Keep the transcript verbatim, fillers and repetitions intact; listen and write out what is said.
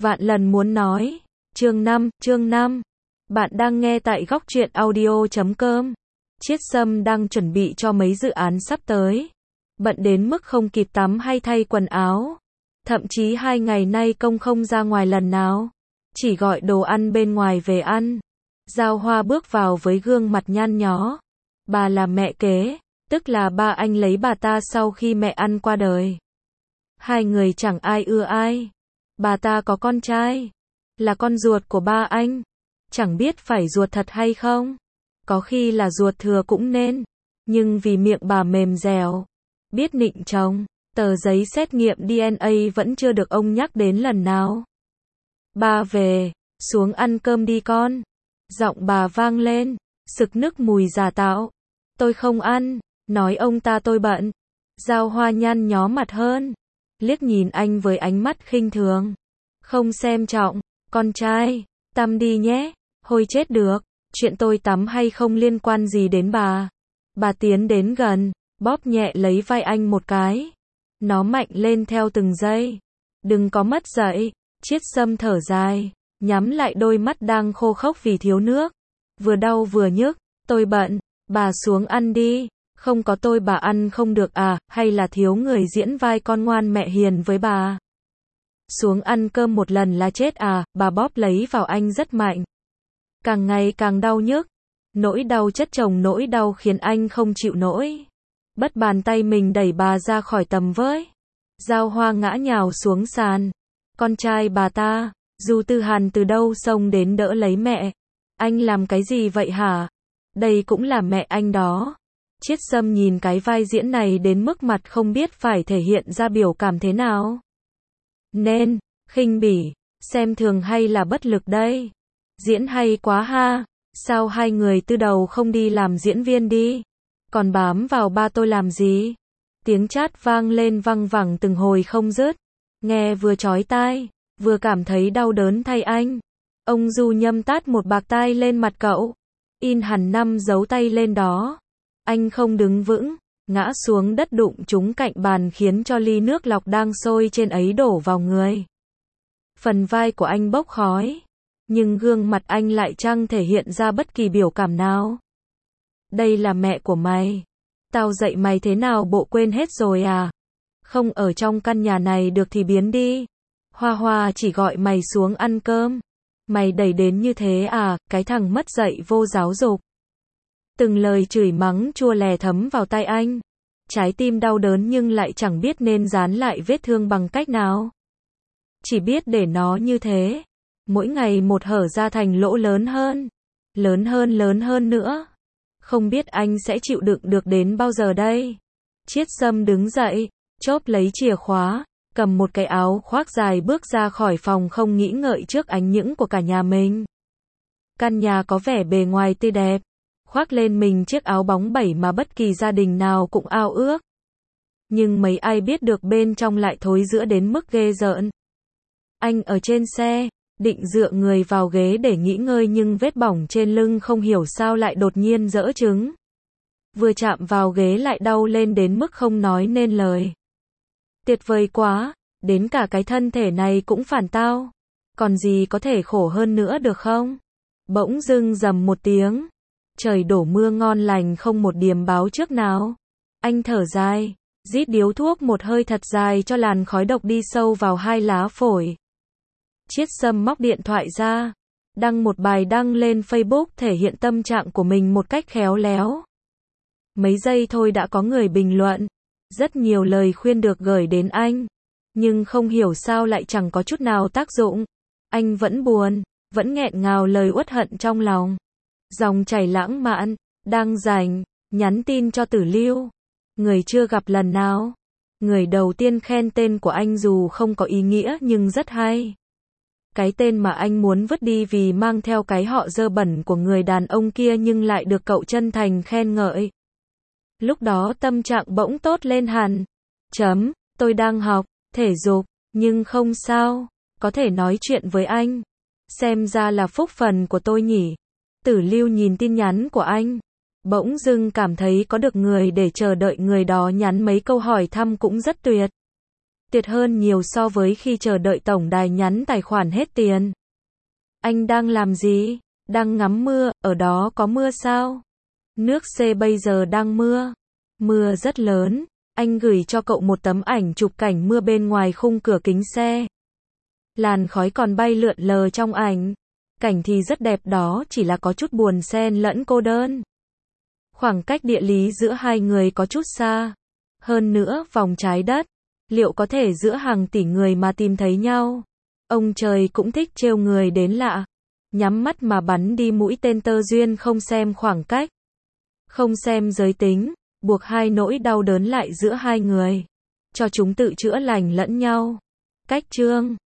Vạn lần muốn nói. Chương năm, chương năm. Bạn đang nghe tại góc truyện audio chấm com. Chiết Sâm đang chuẩn bị cho mấy dự án sắp tới. Bận đến mức không kịp tắm hay thay quần áo. Thậm chí hai ngày nay công không ra ngoài lần nào. Chỉ gọi đồ ăn bên ngoài về ăn. Giao Hoa bước vào với gương mặt nhăn nhó. Bà là mẹ kế, tức là ba anh lấy bà ta sau khi mẹ ăn qua đời. Hai người chẳng ai ưa ai. Bà ta có con trai, là con ruột của ba anh. Chẳng biết phải ruột thật hay không. Có khi là ruột thừa cũng nên. Nhưng vì miệng bà mềm dẻo, biết nịnh chồng, tờ giấy xét nghiệm đê en a vẫn chưa được ông nhắc đến lần nào. Ba về, xuống ăn cơm đi con. Giọng bà vang lên, sực nức mùi già tạo. Tôi không ăn, nói ông ta tôi bận. Giao Hoa nhăn nhó mặt hơn, liếc nhìn anh với ánh mắt khinh thường. Không xem trọng, con trai, tắm đi nhé. Hôi chết được, chuyện tôi tắm hay không liên quan gì đến bà. Bà tiến đến gần, bóp nhẹ lấy vai anh một cái. Nó mạnh lên theo từng giây. Đừng có mất dậy. Chiết Sâm thở dài, nhắm lại đôi mắt đang khô khốc vì thiếu nước. Vừa đau vừa nhức, tôi bận, bà xuống ăn đi. Không có tôi bà ăn không được à, hay là thiếu người diễn vai con ngoan mẹ hiền với bà. Xuống ăn cơm một lần là chết à, bà bóp lấy vào anh rất mạnh. Càng ngày càng đau nhức. Nỗi đau chất chồng nỗi đau khiến anh không chịu nổi. Bất bàn tay mình đẩy bà ra khỏi tầm với. Giao Hoa ngã nhào xuống sàn. Con trai bà ta, Du Tư Hàn từ đâu xông đến đỡ lấy mẹ. Anh làm cái gì vậy hả? Đây cũng là mẹ anh đó. Chiết Sâm nhìn cái vai diễn này đến mức mặt không biết phải thể hiện ra biểu cảm thế nào. Nên, khinh bỉ, xem thường hay là bất lực đây? Diễn hay quá ha, sao hai người từ đầu không đi làm diễn viên đi? Còn bám vào ba tôi làm gì? Tiếng chát vang lên văng vẳng từng hồi không dứt. Nghe vừa chói tai, vừa cảm thấy đau đớn thay anh. Ông Du Nhâm tát một bạt tai lên mặt cậu. In hẳn năm dấu tay lên đó. Anh không đứng vững, ngã xuống đất đụng trúng cạnh bàn khiến cho ly nước lọc đang sôi trên ấy đổ vào người. Phần vai của anh bốc khói, nhưng gương mặt anh lại chẳng thể hiện ra bất kỳ biểu cảm nào. Đây là mẹ của mày. Tao dạy mày thế nào bộ quên hết rồi à? Không ở trong căn nhà này được thì biến đi. Hoa Hoa chỉ gọi mày xuống ăn cơm. Mày đẩy đến như thế à, cái thằng mất dạy vô giáo dục. Từng lời chửi mắng chua lè thấm vào tai anh. Trái tim đau đớn nhưng lại chẳng biết nên dán lại vết thương bằng cách nào. Chỉ biết để nó như thế. Mỗi ngày một hở ra thành lỗ lớn hơn. Lớn hơn lớn hơn nữa. Không biết anh sẽ chịu đựng được đến bao giờ đây? Chiết Sâm đứng dậy, chốp lấy chìa khóa, cầm một cái áo khoác dài bước ra khỏi phòng không nghĩ ngợi trước ánh những của cả nhà mình. Căn nhà có vẻ bề ngoài tươi đẹp. Khoác lên mình chiếc áo bóng bẩy mà bất kỳ gia đình nào cũng ao ước. Nhưng mấy ai biết được bên trong lại thối rữa đến mức ghê rợn. Anh ở trên xe, định dựa người vào ghế để nghỉ ngơi nhưng vết bỏng trên lưng không hiểu sao lại đột nhiên rỡ trứng. Vừa chạm vào ghế lại đau lên đến mức không nói nên lời. Tuyệt vời quá, đến cả cái thân thể này cũng phản tao. Còn gì có thể khổ hơn nữa được không? Bỗng dưng rầm một tiếng. Trời đổ mưa ngon lành không một điềm báo trước nào. Anh thở dài, rít điếu thuốc một hơi thật dài cho làn khói độc đi sâu vào hai lá phổi. Chiết Sâm móc điện thoại ra, đăng một bài đăng lên Facebook thể hiện tâm trạng của mình một cách khéo léo. Mấy giây thôi đã có người bình luận, rất nhiều lời khuyên được gửi đến anh, nhưng không hiểu sao lại chẳng có chút nào tác dụng. Anh vẫn buồn, vẫn nghẹn ngào lời uất hận trong lòng. Dòng chảy lãng mạn, đang rảnh, nhắn tin cho Tử Lưu. Người chưa gặp lần nào. Người đầu tiên khen tên của anh dù không có ý nghĩa nhưng rất hay. Cái tên mà anh muốn vứt đi vì mang theo cái họ dơ bẩn của người đàn ông kia nhưng lại được cậu chân thành khen ngợi. Lúc đó tâm trạng bỗng tốt lên hẳn. Chấm, tôi đang học thể dục, nhưng không sao, có thể nói chuyện với anh. Xem ra là phúc phần của tôi nhỉ. Tử Lưu nhìn tin nhắn của anh, bỗng dưng cảm thấy có được người để chờ đợi người đó nhắn mấy câu hỏi thăm cũng rất tuyệt. tuyệt hơn nhiều so với khi chờ đợi tổng đài nhắn tài khoản hết tiền. Anh đang làm gì? Đang ngắm mưa, ở đó có mưa sao? Nước C bây giờ đang mưa. Mưa rất lớn. Anh gửi cho cậu một tấm ảnh chụp cảnh mưa bên ngoài khung cửa kính xe. Làn khói còn bay lượn lờ trong ảnh. Cảnh thì rất đẹp đó, chỉ là có chút buồn xen lẫn cô đơn. Khoảng cách địa lý giữa hai người có chút xa. Hơn nữa, vòng trái đất. Liệu có thể giữa hàng tỷ người mà tìm thấy nhau? Ông trời cũng thích trêu người đến lạ. Nhắm mắt mà bắn đi mũi tên tơ duyên, không xem khoảng cách. Không xem giới tính. Buộc hai nỗi đau đớn lại giữa hai người. Cho chúng tự chữa lành lẫn nhau. Cách chương